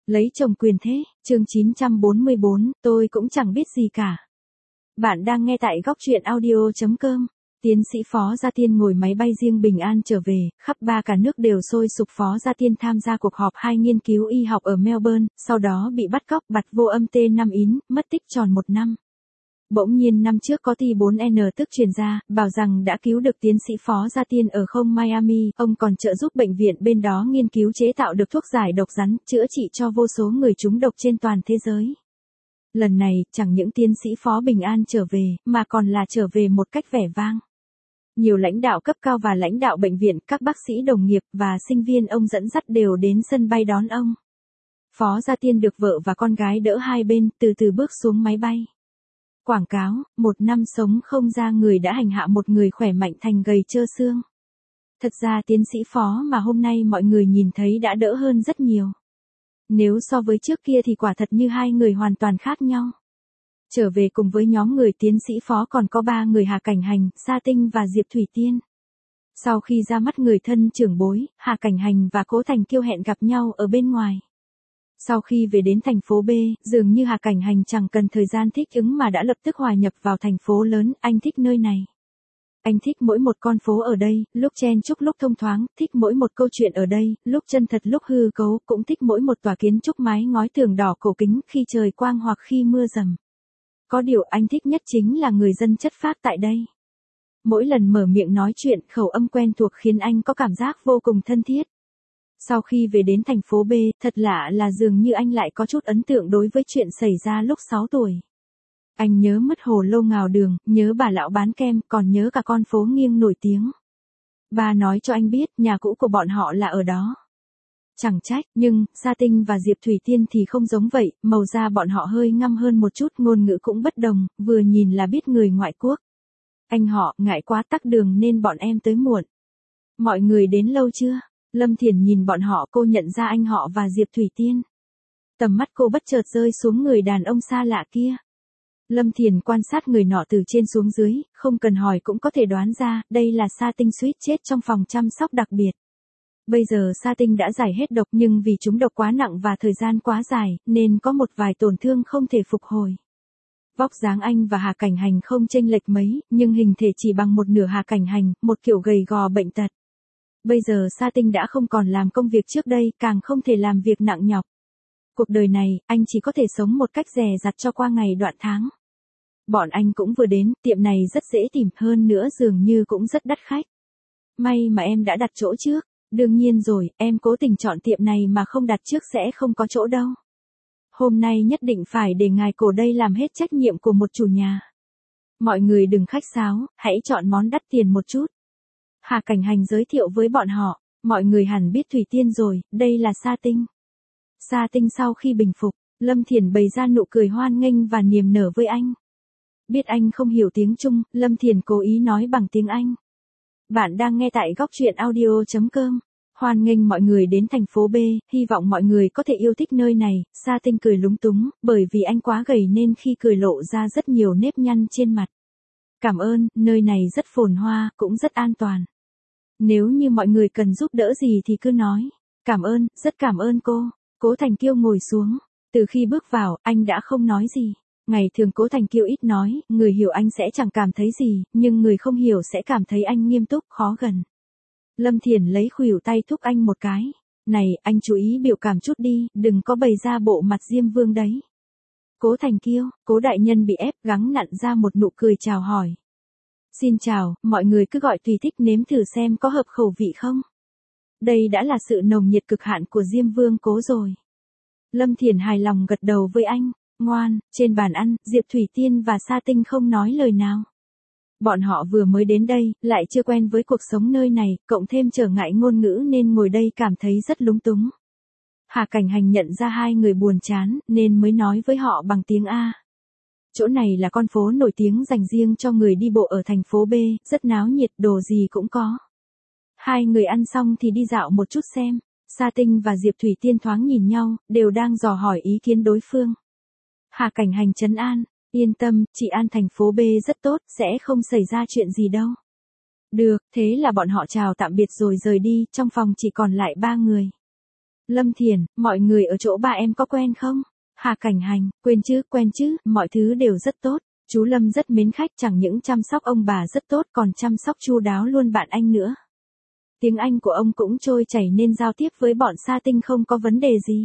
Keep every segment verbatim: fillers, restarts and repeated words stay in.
Lấy chồng quyền thế, chương chín trăm bốn mươi bốn, tôi cũng chẳng biết gì cả. Bạn đang nghe tại góc truyện audio chấm com. Tiến sĩ Phó Gia Tiên ngồi máy bay riêng bình an trở về, khắp ba cả nước đều sôi sục. Phó Gia Tiên tham gia cuộc họp hai nghiên cứu y học ở Melbourne, sau đó bị bắt cóc bặt vô âm T năm ín, mất tích tròn một năm. Bỗng nhiên năm trước có T bốn N tức truyền ra, bảo rằng đã cứu được tiến sĩ Phó Gia Tiên ở không Miami, ông còn trợ giúp bệnh viện bên đó nghiên cứu chế tạo được thuốc giải độc rắn, chữa trị cho vô số người trúng độc trên toàn thế giới. Lần này, chẳng những tiến sĩ Phó bình an trở về, mà còn là trở về một cách vẻ vang. Nhiều lãnh đạo cấp cao và lãnh đạo bệnh viện, các bác sĩ đồng nghiệp và sinh viên ông dẫn dắt đều đến sân bay đón ông. Phó Gia Tiên được vợ và con gái đỡ hai bên, từ từ bước xuống máy bay. Quảng cáo, một năm sống không ra người đã hành hạ một người khỏe mạnh thành gầy trơ xương. Thật ra tiến sĩ Phó mà hôm nay mọi người nhìn thấy đã đỡ hơn rất nhiều. Nếu so với trước kia thì quả thật như hai người hoàn toàn khác nhau. Trở về cùng với nhóm người tiến sĩ Phó còn có ba người Hà Cảnh Hành, Sa Tinh và Diệp Thủy Tiên. Sau khi ra mắt người thân trưởng bối, Hà Cảnh Hành và Cố Thành Kiêu hẹn gặp nhau ở bên ngoài. Sau khi về đến thành phố B, dường như Hà Cảnh Hành chẳng cần thời gian thích ứng mà đã lập tức hòa nhập vào thành phố lớn, anh thích nơi này. Anh thích mỗi một con phố ở đây, lúc chen chúc lúc thông thoáng, thích mỗi một câu chuyện ở đây, lúc chân thật lúc hư cấu, cũng thích mỗi một tòa kiến trúc mái ngói tường đỏ cổ kính khi trời quang hoặc khi mưa rầm. Có điều anh thích nhất chính là người dân chất phác tại đây. Mỗi lần mở miệng nói chuyện, khẩu âm quen thuộc khiến anh có cảm giác vô cùng thân thiết. Sau khi về đến thành phố B, thật lạ là dường như anh lại có chút ấn tượng đối với chuyện xảy ra lúc sáu tuổi. Anh nhớ mất hồ lô ngào đường, nhớ bà lão bán kem, còn nhớ cả con phố nghiêng nổi tiếng. Ba nói cho anh biết, nhà cũ của bọn họ là ở đó. Chẳng trách, nhưng, Sa Tinh và Diệp Thủy Tiên thì không giống vậy, màu da bọn họ hơi ngăm hơn một chút, ngôn ngữ cũng bất đồng, vừa nhìn là biết người ngoại quốc. Anh họ, ngại quá tắc đường nên bọn em tới muộn. Mọi người đến lâu chưa? Lâm Thiển nhìn bọn họ, cô nhận ra anh họ và Diệp Thủy Tiên. Tầm mắt cô bất chợt rơi xuống người đàn ông xa lạ kia. Lâm Thiển quan sát người nọ từ trên xuống dưới, không cần hỏi cũng có thể đoán ra, đây là Sa Tinh suýt chết trong phòng chăm sóc đặc biệt. Bây giờ Sa Tinh đã giải hết độc nhưng vì chúng độc quá nặng và thời gian quá dài, nên có một vài tổn thương không thể phục hồi. Vóc dáng anh và Hà Cảnh Hành không chênh lệch mấy, nhưng hình thể chỉ bằng một nửa Hà Cảnh Hành, một kiểu gầy gò bệnh tật. Bây giờ Sa Tinh đã không còn làm công việc trước đây, càng không thể làm việc nặng nhọc. Cuộc đời này, anh chỉ có thể sống một cách dè dặt cho qua ngày đoạn tháng. Bọn anh cũng vừa đến, tiệm này rất dễ tìm, hơn nữa dường như cũng rất đắt khách. May mà em đã đặt chỗ trước. Đương nhiên rồi, em cố tình chọn tiệm này mà không đặt trước sẽ không có chỗ đâu. Hôm nay nhất định phải để ngài cổ đây làm hết trách nhiệm của một chủ nhà. Mọi người đừng khách sáo, hãy chọn món đắt tiền một chút. Hà Cảnh Hành giới thiệu với bọn họ, mọi người hẳn biết Thủy Tiên rồi, đây là Sa Tinh. Sa Tinh sau khi bình phục, Lâm Thiển bày ra nụ cười hoan nghênh và niềm nở với anh. Biết anh không hiểu tiếng Trung, Lâm Thiển cố ý nói bằng tiếng Anh. Bạn đang nghe tại góc truyện audio chấm com. Hoan nghênh mọi người đến thành phố B, hy vọng mọi người có thể yêu thích nơi này. Sa Tinh cười lúng túng, bởi vì anh quá gầy nên khi cười lộ ra rất nhiều nếp nhăn trên mặt. Cảm ơn, nơi này rất phồn hoa, cũng rất an toàn. Nếu như mọi người cần giúp đỡ gì thì cứ nói. Cảm ơn, rất cảm ơn cô. Cố Thành Kiêu ngồi xuống. Từ khi bước vào, anh đã không nói gì. Ngày thường Cố Thành Kiêu ít nói, người hiểu anh sẽ chẳng cảm thấy gì, nhưng người không hiểu sẽ cảm thấy anh nghiêm túc, khó gần. Lâm Thiển lấy khuỷu tay thúc anh một cái. Này, anh chú ý biểu cảm chút đi, đừng có bày ra bộ mặt Diêm Vương đấy. Cố Thành Kiêu, Cố đại nhân bị ép, gắng nặn ra một nụ cười chào hỏi. Xin chào, mọi người cứ gọi tùy thích, nếm thử xem có hợp khẩu vị không. Đây đã là sự nồng nhiệt cực hạn của Diêm Vương Cố rồi. Lâm Thiển hài lòng gật đầu với anh. Ngoan, trên bàn ăn, Diệp Thủy Tiên và Sa Tinh không nói lời nào. Bọn họ vừa mới đến đây, lại chưa quen với cuộc sống nơi này, cộng thêm trở ngại ngôn ngữ nên ngồi đây cảm thấy rất lúng túng. Hà Cảnh Hành nhận ra hai người buồn chán, nên mới nói với họ bằng tiếng A. Chỗ này là con phố nổi tiếng dành riêng cho người đi bộ ở thành phố B, rất náo nhiệt, đồ gì cũng có. Hai người ăn xong thì đi dạo một chút xem. Sa Tinh và Diệp Thủy Tiên thoáng nhìn nhau, đều đang dò hỏi ý kiến đối phương. Hà Cảnh Hành trấn an, yên tâm, chị An thành phố B rất tốt, sẽ không xảy ra chuyện gì đâu. Được, thế là bọn họ chào tạm biệt rồi rời đi, trong phòng chỉ còn lại ba người. Lâm Thiền, mọi người ở chỗ ba em có quen không? Hà Cảnh Hành, quên chứ, quen chứ, mọi thứ đều rất tốt. Chú Lâm rất mến khách, chẳng những chăm sóc ông bà rất tốt còn chăm sóc chu đáo luôn bạn anh nữa. Tiếng Anh của ông cũng trôi chảy nên giao tiếp với bọn sa tinh không có vấn đề gì.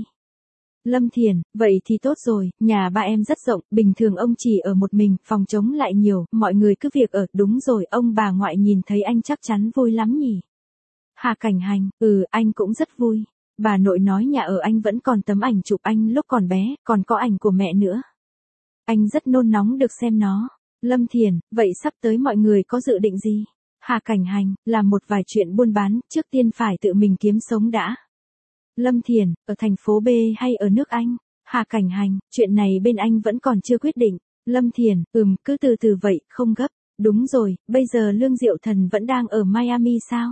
Lâm Thiền, vậy thì tốt rồi, nhà ba em rất rộng, bình thường ông chỉ ở một mình, phòng trống lại nhiều, mọi người cứ việc ở, đúng rồi, ông bà ngoại nhìn thấy anh chắc chắn vui lắm nhỉ. Hà Cảnh Hành, ừ, anh cũng rất vui. Bà nội nói nhà ở anh vẫn còn tấm ảnh chụp anh lúc còn bé, còn có ảnh của mẹ nữa. Anh rất nôn nóng được xem nó. Lâm Thiền, vậy sắp tới mọi người có dự định gì? Hà Cảnh Hành, làm một vài chuyện buôn bán, trước tiên phải tự mình kiếm sống đã. Lâm Thiền, ở thành phố B hay ở nước Anh? Hà Cảnh Hành, chuyện này bên anh vẫn còn chưa quyết định. Lâm Thiền, ừm, cứ từ từ vậy, không gấp. Đúng rồi, bây giờ Lương Diệu Thần vẫn đang ở Miami sao?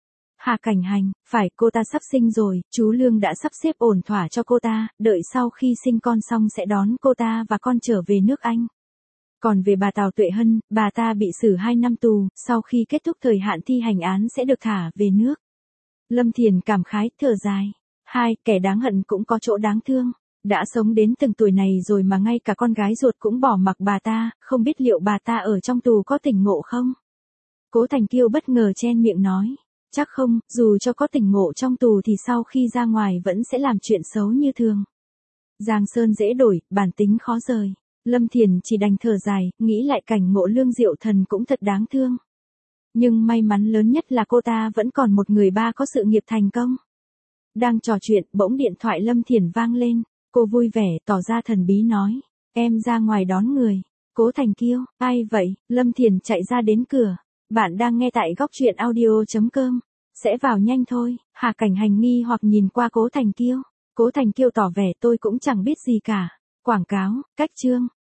Hà Cảnh Hành, phải, cô ta sắp sinh rồi, chú Lương đã sắp xếp ổn thỏa cho cô ta, đợi sau khi sinh con xong sẽ đón cô ta và con trở về nước Anh. Còn về bà Tào Tuệ Hân, bà ta bị xử hai năm tù, sau khi kết thúc thời hạn thi hành án sẽ được thả về nước. Lâm Thiền cảm khái, thở dài. Hai, kẻ đáng hận cũng có chỗ đáng thương. Đã sống đến từng tuổi này rồi mà ngay cả con gái ruột cũng bỏ mặc bà ta, không biết liệu bà ta ở trong tù có tỉnh ngộ không? Cố Thành Kiêu bất ngờ chen miệng nói. Chắc không, dù cho có tỉnh ngộ trong tù thì sau khi ra ngoài vẫn sẽ làm chuyện xấu như thường. Giang sơn dễ đổi, bản tính khó rời. Lâm Thiền chỉ đành thở dài, nghĩ lại cảnh ngộ Lương Diệu Thần cũng thật đáng thương. Nhưng may mắn lớn nhất là cô ta vẫn còn một người ba có sự nghiệp thành công. Đang trò chuyện, bỗng điện thoại Lâm Thiền vang lên. Cô vui vẻ, tỏ ra thần bí nói. Em ra ngoài đón người. Cố Thành Kiêu, ai vậy? Lâm Thiền chạy ra đến cửa. Bạn đang nghe tại góc truyện audio.com. Sẽ vào nhanh thôi. Hà Cảnh Hành nghi hoặc nhìn qua Cố Thành Kiêu. Cố Thành Kiêu tỏ vẻ tôi cũng chẳng biết gì cả. Quảng cáo, cách chương.